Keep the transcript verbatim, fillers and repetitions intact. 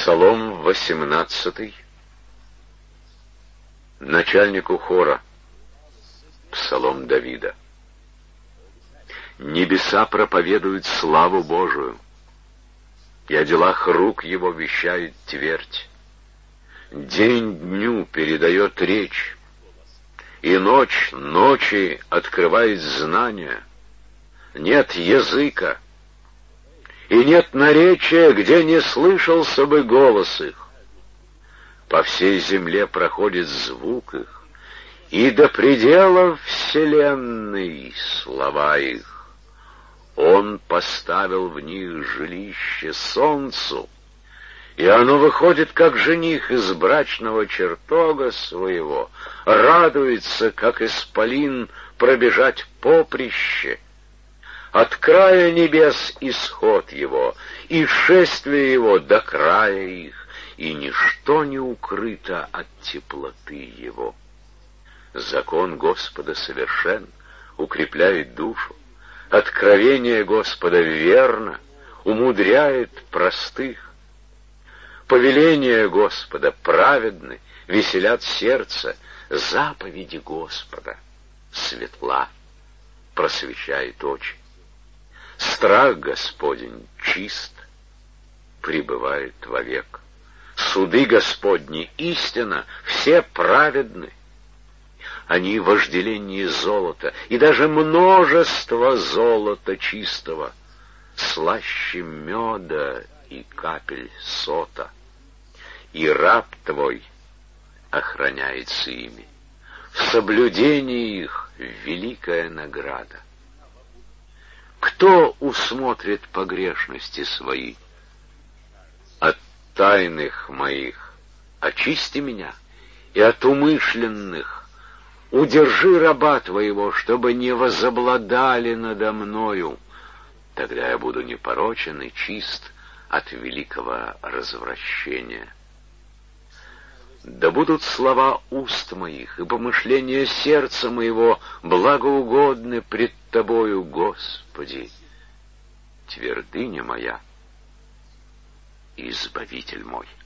Псалом восемнадцатый. Начальнику хора. Псалом Давида. Небеса проповедуют славу Божию, и о делах рук его вещает твердь. День дню передает речь, и ночь ночи открывает знания. Нет языка, и нет наречия, где не слышался бы голос их. По всей земле проходит звук их, и до пределов вселенной слова их. Он поставил в них жилище солнцу, и оно выходит, как жених из брачного чертога своего, радуется, как исполин, пробежать поприще. От края небес исход его, и шествие его до края их, и ничто не укрыто от теплоты его. Закон Господа совершен, укрепляет душу. Откровение Господа верно, умудряет простых. Повеления Господа праведны, веселят сердце. Заповеди Господа светла, просвещает очи. Страх Господень чист, пребывает вовек. Суды Господни истина, все праведны. Они вожделение золота, и даже множество золота чистого, слаще меда и капель сота. И раб твой охраняется ими. В соблюдении их великая награда. Кто усмотрит погрешности свои? От тайных моих очисти меня, и от умышленных удержи раба твоего, чтобы не возобладали надо мною. Тогда я буду непорочен и чист от великого развращения. Да будут слова уст моих и помышления сердца моего благоугодны пред Тобою, Господи, твердыня моя и Избавитель мой.